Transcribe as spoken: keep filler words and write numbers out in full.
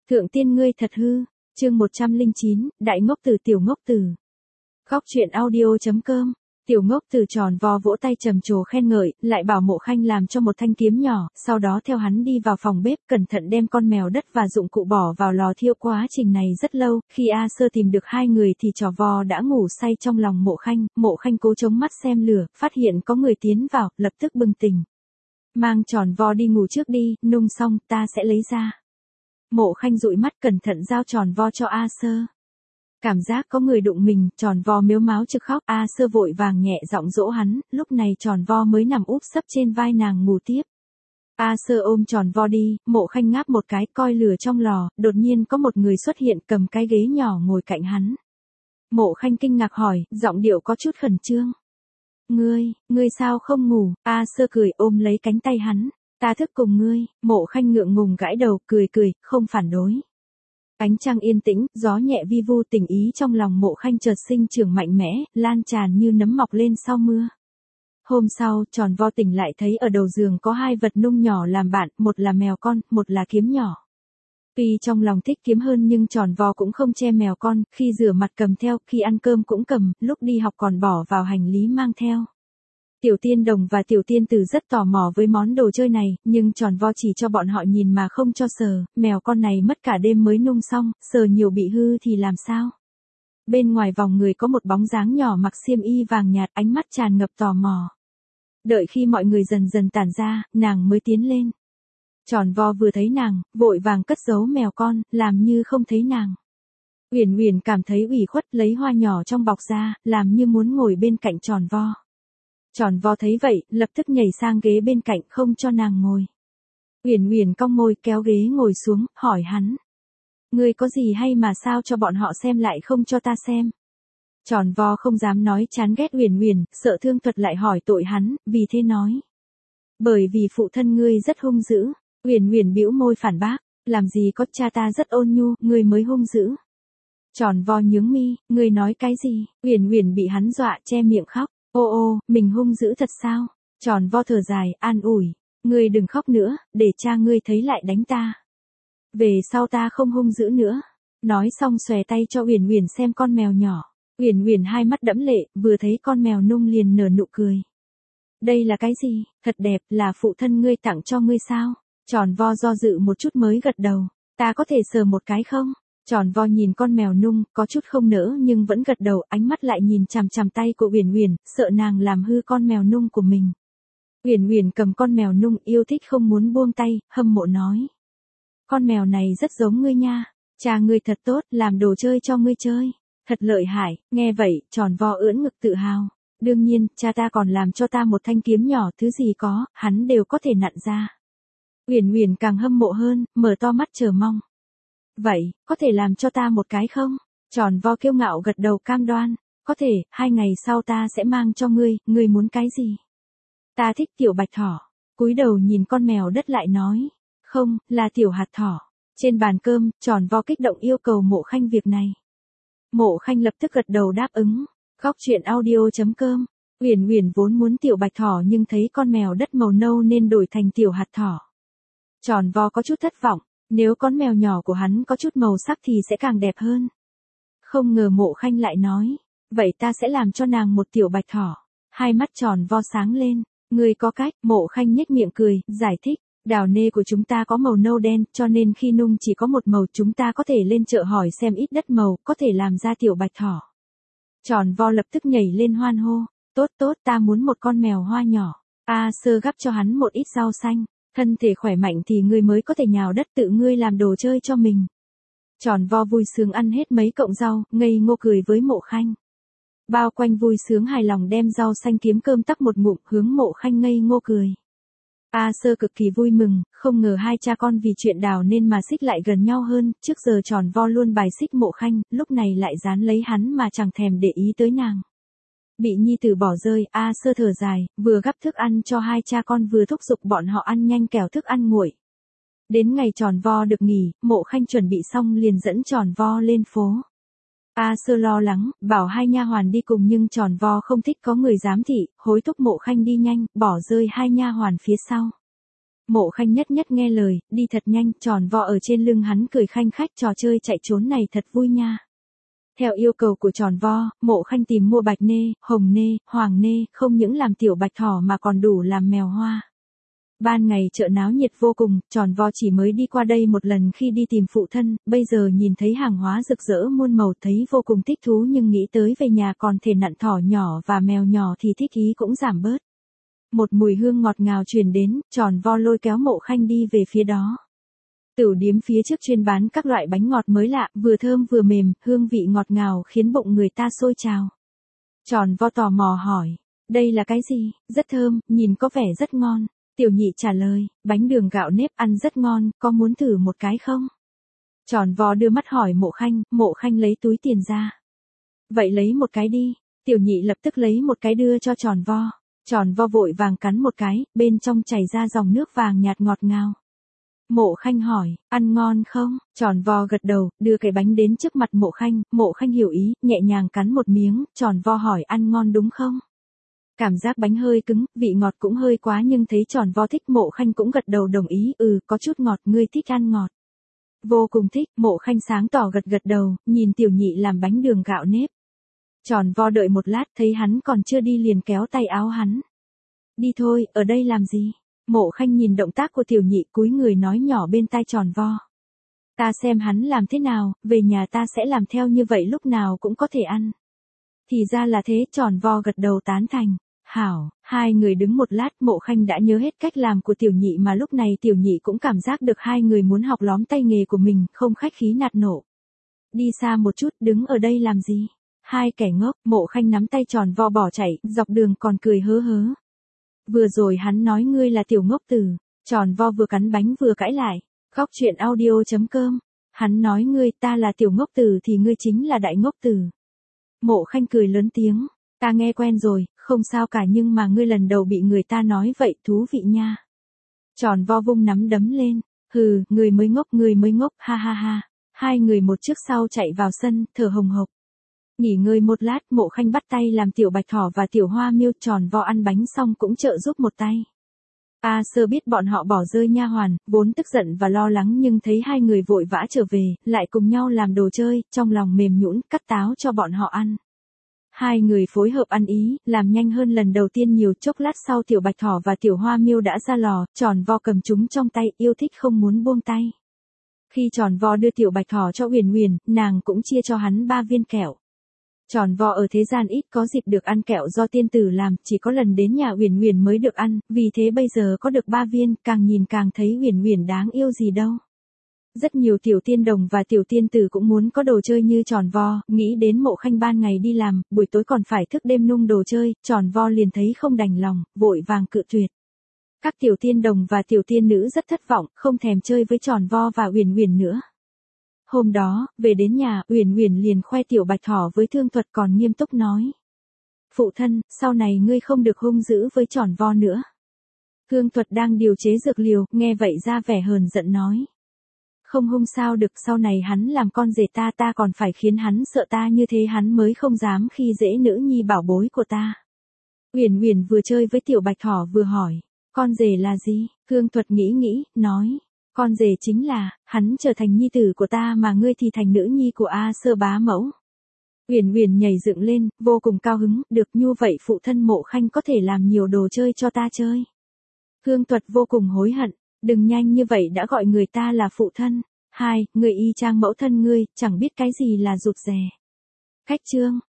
Thượng tiên ngươi thật hư, chương một trăm lẻ chín, Đại ngốc tử tiểu ngốc tử. Khóc chuyện audio.com, tiểu ngốc tử tròn vo vỗ tay trầm trồ khen ngợi, lại bảo Mộ Khanh làm cho một thanh kiếm nhỏ, sau đó theo hắn đi vào phòng bếp cẩn thận đem con mèo đất và dụng cụ bỏ vào lò thiêu. Quá trình này rất lâu, khi A Sơ tìm được hai người thì trò vo đã ngủ say trong lòng Mộ Khanh, Mộ Khanh cố chống mắt xem lửa, phát hiện có người tiến vào, lập tức bừng tỉnh. Mang tròn vo đi ngủ trước đi, nung xong ta sẽ lấy ra. Mộ Khanh dụi mắt cẩn thận giao tròn vo cho A Sơ. Cảm giác có người đụng mình, tròn vo mếu máo trực khóc. A Sơ vội vàng nhẹ giọng dỗ hắn, lúc này tròn vo mới nằm úp sấp trên vai nàng ngủ tiếp. A Sơ ôm tròn vo đi, Mộ Khanh ngáp một cái coi lửa trong lò, đột nhiên có một người xuất hiện cầm cái ghế nhỏ ngồi cạnh hắn. Mộ Khanh kinh ngạc hỏi, giọng điệu có chút khẩn trương. Ngươi, ngươi sao không ngủ? A Sơ cười ôm lấy cánh tay hắn. Ta thức cùng ngươi. Mộ Khanh ngượng ngùng gãi đầu, cười cười, không phản đối. Ánh trăng yên tĩnh, gió nhẹ vi vu, tình ý trong lòng Mộ Khanh chợt sinh trưởng mạnh mẽ, lan tràn như nấm mọc lên sau mưa. Hôm sau, tròn vo tỉnh lại thấy ở đầu giường có hai vật nung nhỏ làm bạn, một là mèo con, một là kiếm nhỏ. Tuy trong lòng thích kiếm hơn nhưng tròn vo cũng không che mèo con, khi rửa mặt cầm theo, khi ăn cơm cũng cầm, lúc đi học còn bỏ vào hành lý mang theo. Tiểu Tiên Đồng và Tiểu Tiên Tử rất tò mò với món đồ chơi này, nhưng tròn vo chỉ cho bọn họ nhìn mà không cho sờ, mèo con này mất cả đêm mới nung xong, sờ nhiều bị hư thì làm sao? Bên ngoài vòng người có một bóng dáng nhỏ mặc xiêm y vàng nhạt, ánh mắt tràn ngập tò mò. Đợi khi mọi người dần dần tản ra, nàng mới tiến lên. Tròn vo vừa thấy nàng, vội vàng cất giấu mèo con, làm như không thấy nàng. Uyển Uyển cảm thấy ủy khuất, lấy hoa nhỏ trong bọc ra, làm như muốn ngồi bên cạnh tròn vo. Tròn vo thấy vậy, lập tức nhảy sang ghế bên cạnh không cho nàng ngồi. Uyển Uyển cong môi kéo ghế ngồi xuống, hỏi hắn. Ngươi có gì hay mà sao cho bọn họ xem lại không cho ta xem? Tròn vo không dám nói chán ghét Uyển Uyển, sợ thương thuật lại hỏi tội hắn, vì thế nói. Bởi vì phụ thân ngươi rất hung dữ. Uyển Uyển bĩu môi phản bác, làm gì có, cha ta rất ôn nhu, ngươi mới hung dữ. Tròn vo nhướng mi, ngươi nói cái gì? Uyển Uyển bị hắn dọa che miệng khóc. Ô ô, mình hung dữ thật sao? Tròn vo thở dài, an ủi. Ngươi đừng khóc nữa, để cha ngươi thấy lại đánh ta. Về sau ta không hung dữ nữa. Nói xong xòe tay cho Uyển Uyển xem con mèo nhỏ. Uyển Uyển hai mắt đẫm lệ, vừa thấy con mèo nung liền nở nụ cười. Đây là cái gì? Thật đẹp, là phụ thân ngươi tặng cho ngươi sao? Tròn vo do dự một chút mới gật đầu. Ta có thể sờ một cái không? Tròn vo nhìn con mèo nung, có chút không nỡ nhưng vẫn gật đầu, ánh mắt lại nhìn chằm chằm tay của Uyển Uyển, sợ nàng làm hư con mèo nung của mình. Uyển Uyển cầm con mèo nung yêu thích không muốn buông tay, hâm mộ nói. Con mèo này rất giống ngươi nha, cha ngươi thật tốt, làm đồ chơi cho ngươi chơi. Thật lợi hại, nghe vậy, tròn vo ưỡn ngực tự hào. Đương nhiên, cha ta còn làm cho ta một thanh kiếm nhỏ, thứ gì có, hắn đều có thể nặn ra. Uyển Uyển càng hâm mộ hơn, mở to mắt chờ mong. Vậy, có thể làm cho ta một cái không? Tròn vo kiêu ngạo gật đầu cam đoan. Có thể, hai ngày sau ta sẽ mang cho ngươi, ngươi muốn cái gì? Ta thích tiểu bạch thỏ. Cúi đầu nhìn con mèo đất lại nói. Không, là tiểu hạt thỏ. Trên bàn cơm, tròn vo kích động yêu cầu Mộ Khanh việc này. Mộ Khanh lập tức gật đầu đáp ứng. Khóc chuyện audio.com. Uyển Uyển vốn muốn tiểu bạch thỏ nhưng thấy con mèo đất màu nâu nên đổi thành tiểu hạt thỏ. Tròn vo có chút thất vọng. Nếu con mèo nhỏ của hắn có chút màu sắc thì sẽ càng đẹp hơn. Không ngờ Mộ Khanh lại nói. Vậy ta sẽ làm cho nàng một tiểu bạch thỏ. Hai mắt tròn vo sáng lên. Ngươi có cách. Mộ Khanh nhếch miệng cười, giải thích. Đào nê của chúng ta có màu nâu đen, cho nên khi nung chỉ có một màu, chúng ta có thể lên chợ hỏi xem ít đất màu, có thể làm ra tiểu bạch thỏ. Tròn vo lập tức nhảy lên hoan hô. Tốt tốt, ta muốn một con mèo hoa nhỏ. A Sơ gắp cho hắn một ít rau xanh. Thân thể khỏe mạnh thì ngươi mới có thể nhào đất tự ngươi làm đồ chơi cho mình. Tròn vo vui sướng ăn hết mấy cọng rau, ngây ngô cười với Mộ Khanh. Bao quanh vui sướng hài lòng đem rau xanh kiếm cơm tắc một ngụm, hướng Mộ Khanh ngây ngô cười. A Sơ cực kỳ vui mừng, không ngờ hai cha con vì chuyện đào nên mà xích lại gần nhau hơn, trước giờ tròn vo luôn bài xích Mộ Khanh, lúc này lại dán lấy hắn mà chẳng thèm để ý tới nàng. Bị nhi tử bỏ rơi, A Sơ thở dài, vừa gắp thức ăn cho hai cha con vừa thúc giục bọn họ ăn nhanh kẻo thức ăn nguội. Đến ngày tròn vo được nghỉ, Mộ Khanh chuẩn bị xong liền dẫn tròn vo lên phố. A Sơ lo lắng, bảo hai nha hoàn đi cùng nhưng tròn vo không thích có người giám thị, hối thúc Mộ Khanh đi nhanh, bỏ rơi hai nha hoàn phía sau. Mộ Khanh nhất nhất nghe lời, đi thật nhanh, tròn vo ở trên lưng hắn cười khanh khách, trò chơi chạy trốn này thật vui nha. Theo yêu cầu của tròn vo, Mộ Khanh tìm mua bạch nê, hồng nê, hoàng nê, không những làm tiểu bạch thỏ mà còn đủ làm mèo hoa. Ban ngày chợ náo nhiệt vô cùng, tròn vo chỉ mới đi qua đây một lần khi đi tìm phụ thân, bây giờ nhìn thấy hàng hóa rực rỡ muôn màu thấy vô cùng thích thú, nhưng nghĩ tới về nhà còn thể nặn thỏ nhỏ và mèo nhỏ thì thích ý cũng giảm bớt. Một mùi hương ngọt ngào truyền đến, tròn vo lôi kéo Mộ Khanh đi về phía đó. Tửu điếm phía trước chuyên bán các loại bánh ngọt mới lạ, vừa thơm vừa mềm, hương vị ngọt ngào khiến bụng người ta sôi trào. Tròn vo tò mò hỏi, đây là cái gì? Rất thơm, nhìn có vẻ rất ngon. Tiểu nhị trả lời, bánh đường gạo nếp ăn rất ngon, có muốn thử một cái không? Tròn vo đưa mắt hỏi Mộ Khanh, Mộ Khanh lấy túi tiền ra. Vậy lấy một cái đi. Tiểu nhị lập tức lấy một cái đưa cho tròn vo. Tròn vo vội vàng cắn một cái, bên trong chảy ra dòng nước vàng nhạt ngọt ngào. Mộ Khanh hỏi, ăn ngon không? Tròn vo gật đầu, đưa cái bánh đến trước mặt Mộ Khanh, Mộ Khanh hiểu ý, nhẹ nhàng cắn một miếng, tròn vo hỏi ăn ngon đúng không? Cảm giác bánh hơi cứng, vị ngọt cũng hơi quá nhưng thấy tròn vo thích, Mộ Khanh cũng gật đầu đồng ý, ừ, có chút ngọt, ngươi thích ăn ngọt. Vô cùng thích, Mộ Khanh sáng tỏ gật gật đầu, nhìn tiểu nhị làm bánh đường gạo nếp. Tròn vo đợi một lát thấy hắn còn chưa đi liền kéo tay áo hắn. Đi thôi, ở đây làm gì? Mộ Khanh nhìn động tác của tiểu nhị cúi người nói nhỏ bên tai tròn vo. Ta xem hắn làm thế nào, về nhà ta sẽ làm theo như vậy lúc nào cũng có thể ăn. Thì ra là thế, tròn vo gật đầu tán thành. Hảo, hai người đứng một lát, Mộ Khanh đã nhớ hết cách làm của tiểu nhị mà lúc này tiểu nhị cũng cảm giác được hai người muốn học lóm tay nghề của mình, không khách khí nạt nộ. Đi xa một chút, đứng ở đây làm gì? Hai kẻ ngốc, Mộ Khanh nắm tay tròn vo bỏ chạy, dọc đường còn cười hớ hớ. Vừa rồi hắn nói ngươi là tiểu ngốc tử, tròn vo vừa cắn bánh vừa cãi lại. Khóc chuyện audio chấm com. Hắn nói ngươi ta là tiểu ngốc tử thì ngươi chính là đại ngốc tử. Mộ Khanh cười lớn tiếng, ta nghe quen rồi, không sao cả nhưng mà ngươi lần đầu bị người ta nói vậy thú vị nha. Tròn vo vung nắm đấm lên, hừ, người mới ngốc người mới ngốc, ha ha ha. Hai người một trước sau chạy vào sân, thở hồng hộc. Nghỉ ngơi một lát, Mộ Khanh bắt tay làm tiểu bạch thỏ và tiểu hoa miêu, tròn vo ăn bánh xong cũng trợ giúp một tay. A Sơ biết bọn họ bỏ rơi nha hoàn, vốn tức giận và lo lắng nhưng thấy hai người vội vã trở về, lại cùng nhau làm đồ chơi, trong lòng mềm nhũn, cắt táo cho bọn họ ăn. Hai người phối hợp ăn ý, làm nhanh hơn lần đầu tiên nhiều, chốc lát sau tiểu bạch thỏ và tiểu hoa miêu đã ra lò, tròn vo cầm chúng trong tay, yêu thích không muốn buông tay. Khi tròn vo đưa tiểu bạch thỏ cho Uyển Uyển, nàng cũng chia cho hắn ba viên kẹo. Tròn vo ở thế gian ít có dịp được ăn kẹo do tiên tử làm, chỉ có lần đến nhà Uyển Uyển mới được ăn, vì thế bây giờ có được ba viên, càng nhìn càng thấy Uyển Uyển đáng yêu gì đâu. Rất nhiều tiểu tiên đồng và tiểu tiên tử cũng muốn có đồ chơi như tròn vo, nghĩ đến Mộ Khanh ban ngày đi làm, buổi tối còn phải thức đêm nung đồ chơi, tròn vo liền thấy không đành lòng, vội vàng cự tuyệt. Các tiểu tiên đồng và tiểu tiên nữ rất thất vọng, không thèm chơi với tròn vo và Uyển Uyển nữa. Hôm đó, về đến nhà, Uyển Uyển liền khoe tiểu bạch thỏ với Thương Thuật còn nghiêm túc nói. Phụ thân, sau này ngươi không được hung dữ với tròn vo nữa. Thương Thuật đang điều chế dược liều, nghe vậy ra vẻ hờn giận nói. Không hung sao được, sau này hắn làm con rể ta ta còn phải khiến hắn sợ ta như thế hắn mới không dám khi dễ nữ nhi bảo bối của ta. Uyển Uyển vừa chơi với tiểu bạch thỏ vừa hỏi, con rể là gì? Thương Thuật nghĩ nghĩ, nói. Con rể chính là, hắn trở thành nhi tử của ta mà ngươi thì thành nữ nhi của A Sơ bá mẫu. Uyển Uyển nhảy dựng lên, vô cùng cao hứng, được như vậy phụ thân Mộ Khanh có thể làm nhiều đồ chơi cho ta chơi. Thương Thuật vô cùng hối hận, đừng nhanh như vậy đã gọi người ta là phụ thân. Hai, người y chang mẫu thân ngươi, chẳng biết cái gì là rụt rè. Cách chương.